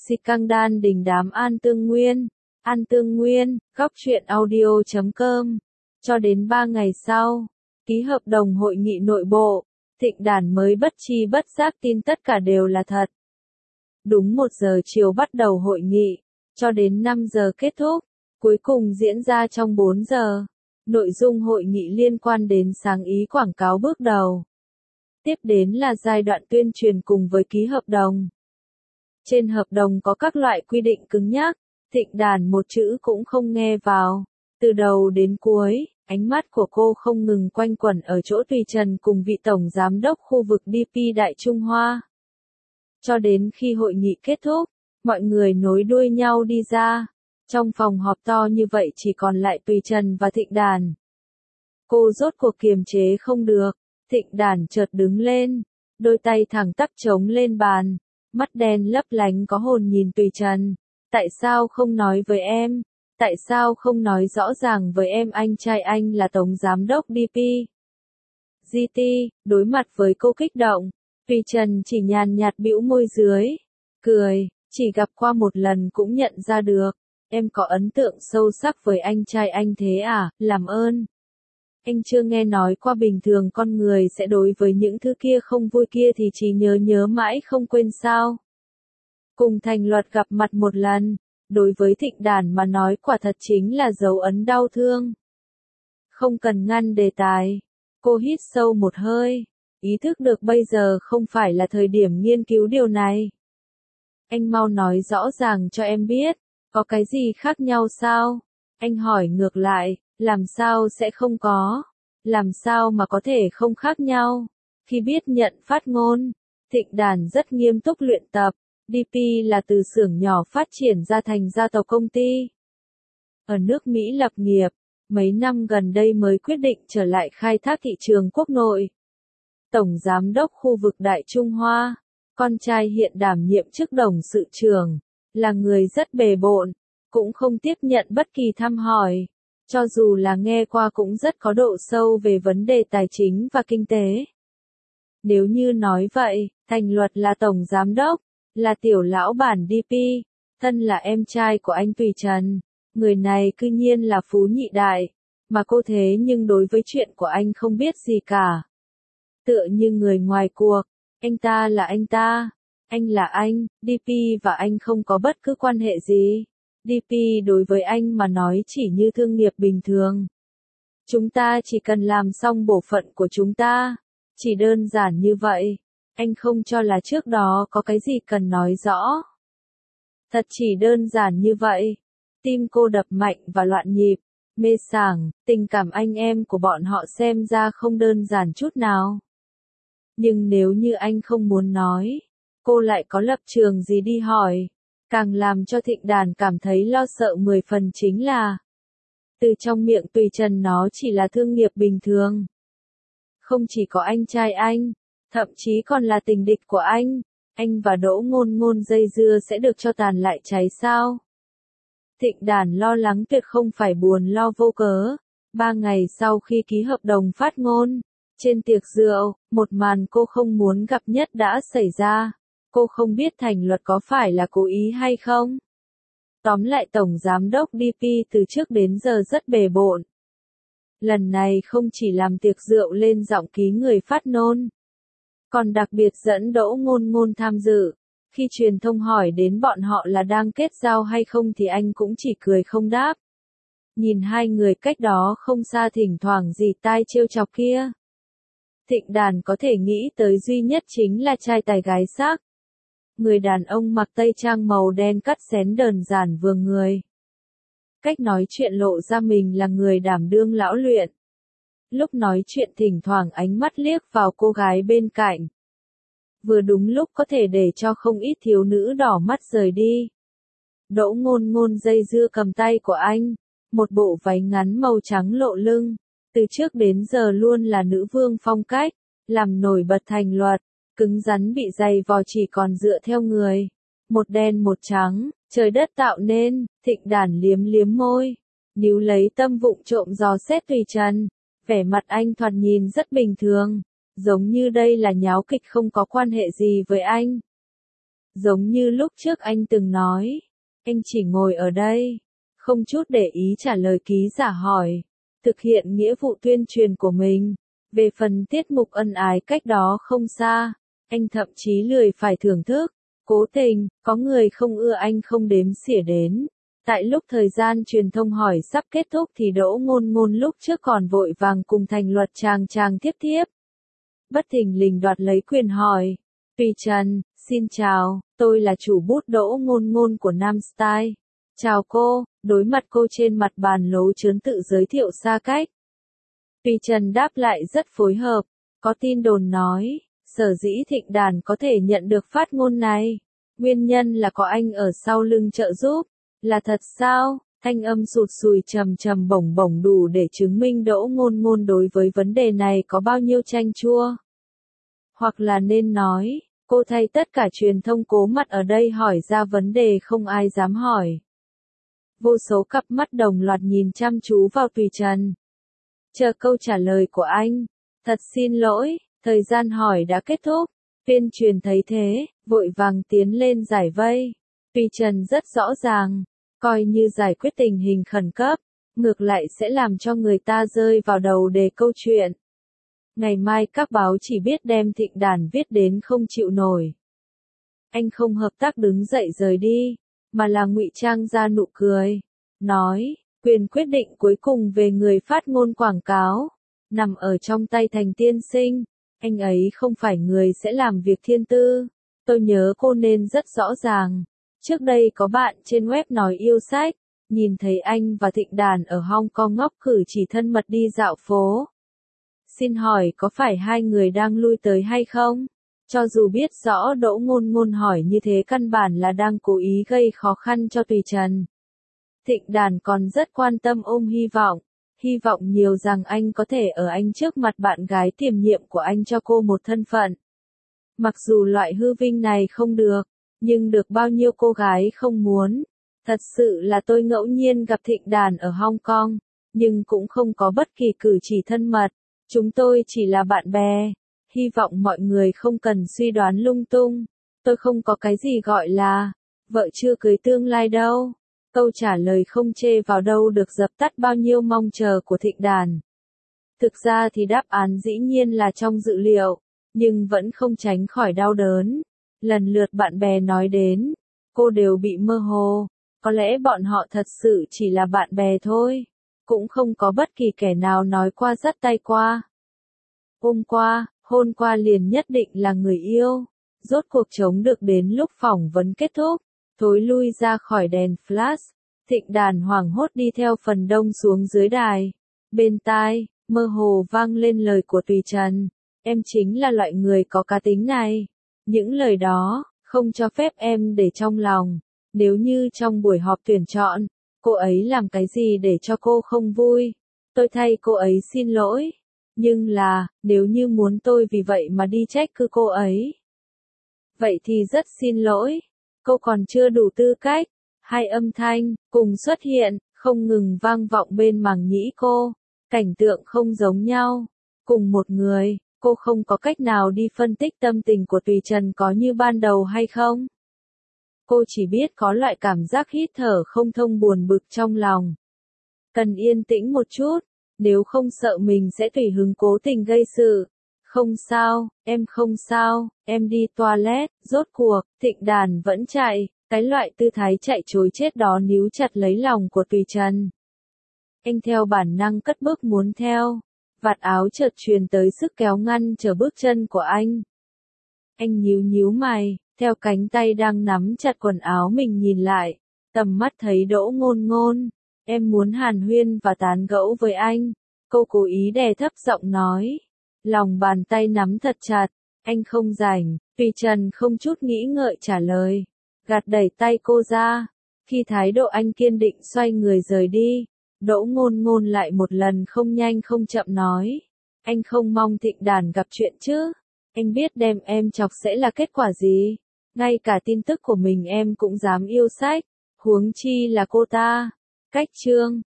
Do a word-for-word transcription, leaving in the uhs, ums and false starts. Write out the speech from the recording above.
Scandal đình đám An Tương Nguyên. An Tương Nguyên, góc truyện audio chấm com. Cho đến ba ngày sau, ký hợp đồng hội nghị nội bộ, Thịnh Đản mới bất chi bất giác tin tất cả đều là thật. Đúng một giờ chiều bắt đầu hội nghị, cho đến năm giờ kết thúc, cuối cùng diễn ra trong bốn giờ. Nội dung hội nghị liên quan đến sáng ý quảng cáo bước đầu. Tiếp đến là giai đoạn tuyên truyền cùng với ký hợp đồng. Trên hợp đồng có các loại quy định cứng nhắc, Thịnh Đản một chữ cũng không nghe vào. Từ đầu đến cuối, ánh mắt của cô không ngừng quanh quẩn ở chỗ Tùy Trần cùng vị tổng giám đốc khu vực đê pê Đại Trung Hoa. Cho đến khi hội nghị kết thúc, mọi người nối đuôi nhau đi ra. Trong phòng họp to như vậy chỉ còn lại Tùy Trần và Thịnh Đản. Cô rốt cuộc kiềm chế không được, Thịnh Đản chợt đứng lên, đôi tay thẳng tắp chống lên bàn, mắt đen lấp lánh có hồn nhìn Tùy Trần. Tại sao không nói với em? Tại sao không nói rõ ràng với em anh trai anh là tổng giám đốc đê pê? giê tê, đối mặt với cô kích động, Tùy Trần chỉ nhàn nhạt bĩu môi dưới, cười, chỉ gặp qua một lần cũng nhận ra được. Em có ấn tượng sâu sắc với anh trai anh thế à, làm ơn. Anh chưa nghe nói qua bình thường con người sẽ đối với những thứ kia không vui kia thì chỉ nhớ nhớ mãi không quên sao. Cùng Thành Luật gặp mặt một lần, đối với Thịnh Đản mà nói quả thật chính là dấu ấn đau thương. Không cần ngăn đề tài, cô hít sâu một hơi, ý thức được bây giờ không phải là thời điểm nghiên cứu điều này. Anh mau nói rõ ràng cho em biết. Có cái gì khác nhau sao? Anh hỏi ngược lại, làm sao sẽ không có? Làm sao mà có thể không khác nhau? Khi biết nhận phát ngôn, Thịnh Đản rất nghiêm túc luyện tập. đê pê là từ xưởng nhỏ phát triển ra thành gia tộc công ty. Ở nước Mỹ lập nghiệp, mấy năm gần đây mới quyết định trở lại khai thác thị trường quốc nội. Tổng giám đốc khu vực Đại Trung Hoa, con trai hiện đảm nhiệm chức đồng sự trưởng. Là người rất bề bộn, cũng không tiếp nhận bất kỳ thăm hỏi, cho dù là nghe qua cũng rất có độ sâu về vấn đề tài chính và kinh tế. Nếu như nói vậy, Thành Luật là tổng giám đốc, là tiểu lão bản đê pê, thân là em trai của anh Tùy Trần, người này cư nhiên là phú nhị đại, mà cô thế nhưng đối với chuyện của anh không biết gì cả. Tựa như người ngoài cuộc, anh ta là anh ta. Anh là anh, đê pê và anh không có bất cứ quan hệ gì. đê pê đối với anh mà nói chỉ như thương nghiệp bình thường. Chúng ta chỉ cần làm xong bổn phận của chúng ta. Chỉ đơn giản như vậy. Anh không cho là trước đó có cái gì cần nói rõ. Thật chỉ đơn giản như vậy. Tim cô đập mạnh và loạn nhịp. Mê sảng, tình cảm anh em của bọn họ xem ra không đơn giản chút nào. Nhưng nếu như anh không muốn nói, cô lại có lập trường gì đi hỏi. Càng làm cho Thịnh Đản cảm thấy lo sợ mười phần chính là từ trong miệng Tùy Trần nó chỉ là thương nghiệp bình thường. Không chỉ có anh trai anh, thậm chí còn là tình địch của anh, anh và Đỗ Ngôn Ngôn dây dưa sẽ được cho tàn lại cháy sao? Thịnh Đản lo lắng tuyệt không phải buồn lo vô cớ. Ba ngày sau khi ký hợp đồng phát ngôn, trên tiệc rượu, một màn cô không muốn gặp nhất đã xảy ra. Cô không biết Thành Luật có phải là cố ý hay không. Tóm lại tổng giám đốc đê pê từ trước đến giờ rất bề bộn. Lần này không chỉ làm tiệc rượu lên giọng ký người phát ngôn, còn đặc biệt dẫn Đỗ Ngôn Ngôn tham dự. Khi truyền thông hỏi đến bọn họ là đang kết giao hay không thì anh cũng chỉ cười không đáp. Nhìn hai người cách đó không xa thỉnh thoảng dì tai trêu chọc kia. Thịnh Đản có thể nghĩ tới duy nhất chính là trai tài gái sắc. Người đàn ông mặc tây trang màu đen cắt xén đơn giản vừa người. Cách nói chuyện lộ ra mình là người đảm đương lão luyện. Lúc nói chuyện thỉnh thoảng ánh mắt liếc vào cô gái bên cạnh. Vừa đúng lúc có thể để cho không ít thiếu nữ đỏ mắt rời đi. Đỗ Ngôn Ngôn dây dưa cầm tay của anh, một bộ váy ngắn màu trắng lộ lưng, từ trước đến giờ luôn là nữ vương phong cách, làm nổi bật Thành Luật. Cứng rắn bị dày vò chỉ còn dựa theo người. Một đen một trắng, trời đất tạo nên. Thịnh Đản liếm liếm môi, níu lấy tâm vụng trộm dò xét Tùy Trần. Vẻ mặt anh thoạt nhìn rất bình thường, giống như đây là nháo kịch không có quan hệ gì với anh. Giống như lúc trước anh từng nói, anh chỉ ngồi ở đây, không chút để ý trả lời ký giả hỏi, thực hiện nghĩa vụ tuyên truyền của mình. Về phần tiết mục ân ái cách đó không xa, anh thậm chí lười phải thưởng thức. Cố tình, có người không ưa anh không đếm xỉa đến. Tại lúc thời gian truyền thông hỏi sắp kết thúc thì Đỗ Ngôn Ngôn lúc trước còn vội vàng cùng Thành Luật chàng chàng tiếp tiếp. Bất thình lình đoạt lấy quyền hỏi. Tùy Trần, xin chào, tôi là chủ bút Đỗ Ngôn Ngôn của Nam Style. Chào cô, đối mặt cô trên mặt bàn lố chớn tự giới thiệu xa cách. Tùy Trần đáp lại rất phối hợp, có tin đồn nói, sở dĩ Thịnh Đàn có thể nhận được phát ngôn này. Nguyên nhân là có anh ở sau lưng trợ giúp. Là thật sao? Thanh âm sụt sùi trầm trầm bổng bổng đủ để chứng minh Đỗ Ngôn Ngôn đối với vấn đề này có bao nhiêu chanh chua. Hoặc là nên nói, cô thay tất cả truyền thông cố mặt ở đây hỏi ra vấn đề không ai dám hỏi. Vô số cặp mắt đồng loạt nhìn chăm chú vào Tùy Trần. Chờ câu trả lời của anh. Thật xin lỗi, thời gian hỏi đã kết thúc. Tuyên truyền thấy thế, vội vàng tiến lên giải vây. Tùy Trần rất rõ ràng, coi như giải quyết tình hình khẩn cấp, ngược lại sẽ làm cho người ta rơi vào đầu đề câu chuyện. Ngày mai các báo chỉ biết đem Thịnh Đàn viết đến không chịu nổi. Anh không hợp tác đứng dậy rời đi, mà là ngụy trang ra nụ cười. Nói, quyền quyết định cuối cùng về người phát ngôn quảng cáo, nằm ở trong tay Thành tiên sinh. Anh ấy không phải người sẽ làm việc thiên tư. Tôi nhớ cô nên rất rõ ràng. Trước đây có bạn trên web nói yêu sách, nhìn thấy anh và Thịnh Đàn ở Hong Kong ngóc cử chỉ thân mật đi dạo phố. Xin hỏi có phải hai người đang lui tới hay không? Cho dù biết rõ Đỗ Ngôn Ngôn hỏi như thế căn bản là đang cố ý gây khó khăn cho Tùy Trần. Thịnh Đàn còn rất quan tâm ôm hy vọng, hy vọng nhiều rằng anh có thể ở anh trước mặt bạn gái tiềm nhiệm của anh cho cô một thân phận. Mặc dù loại hư vinh này không được, nhưng được bao nhiêu cô gái không muốn. Thật sự là tôi ngẫu nhiên gặp Thịnh Đàn ở Hong Kong, nhưng cũng không có bất kỳ cử chỉ thân mật. Chúng tôi chỉ là bạn bè. Hy vọng mọi người không cần suy đoán lung tung. Tôi không có cái gì gọi là vợ chưa cưới tương lai đâu. Câu trả lời không chê vào đâu được dập tắt bao nhiêu mong chờ của Thịnh Đàn. Thực ra thì đáp án dĩ nhiên là trong dự liệu, nhưng vẫn không tránh khỏi đau đớn. Lần lượt bạn bè nói đến, cô đều bị mơ hồ. Có lẽ bọn họ thật sự chỉ là bạn bè thôi. Cũng không có bất kỳ kẻ nào nói qua dắt tay qua. Hôm qua, hôn qua liền nhất định là người yêu. Rốt cuộc chống được đến lúc phỏng vấn kết thúc. Thối lui ra khỏi đèn flash. Thịnh Đàn hoảng hốt đi theo phần đông xuống dưới đài. Bên tai, mơ hồ vang lên lời của Tùy Trần. Em chính là loại người có cá tính này. Những lời đó, không cho phép em để trong lòng. Nếu như trong buổi họp tuyển chọn, cô ấy làm cái gì để cho cô không vui, tôi thay cô ấy xin lỗi. Nhưng là, nếu như muốn tôi vì vậy mà đi trách cứ cô ấy, vậy thì rất xin lỗi. Cô còn chưa đủ tư cách. Hai âm thanh, cùng xuất hiện, không ngừng vang vọng bên màng nhĩ cô. Cảnh tượng không giống nhau. Cùng một người, cô không có cách nào đi phân tích tâm tình của Tùy Trần có như ban đầu hay không. Cô chỉ biết có loại cảm giác hít thở không thông buồn bực trong lòng. Cần yên tĩnh một chút, nếu không sợ mình sẽ tùy hứng cố tình gây sự. Không sao, em không sao, em đi toilet. Rốt cuộc, Thịnh Đàn vẫn chạy, cái loại tư thái chạy trối chết đó níu chặt lấy lòng của Tùy Trần. Anh theo bản năng cất bước muốn theo, vạt áo chợt truyền tới sức kéo ngăn trở bước chân của anh. Anh nhíu nhíu mày, theo cánh tay đang nắm chặt quần áo mình nhìn lại, tầm mắt thấy Đỗ Ngôn Ngôn. Em muốn hàn huyên và tán gẫu với anh. Cô cố ý đè thấp giọng nói. Lòng bàn tay nắm thật chặt. Anh không rảnh. Tùy Trần không chút nghĩ ngợi trả lời. Gạt đẩy tay cô ra. Khi thái độ anh kiên định xoay người rời đi, Đỗ Ngôn Ngôn lại một lần không nhanh không chậm nói. Anh không mong Thịnh Đàn gặp chuyện chứ. Anh biết đem em chọc sẽ là kết quả gì. Ngay cả tin tức của mình em cũng dám yêu sách. Huống chi là cô ta. Cách chương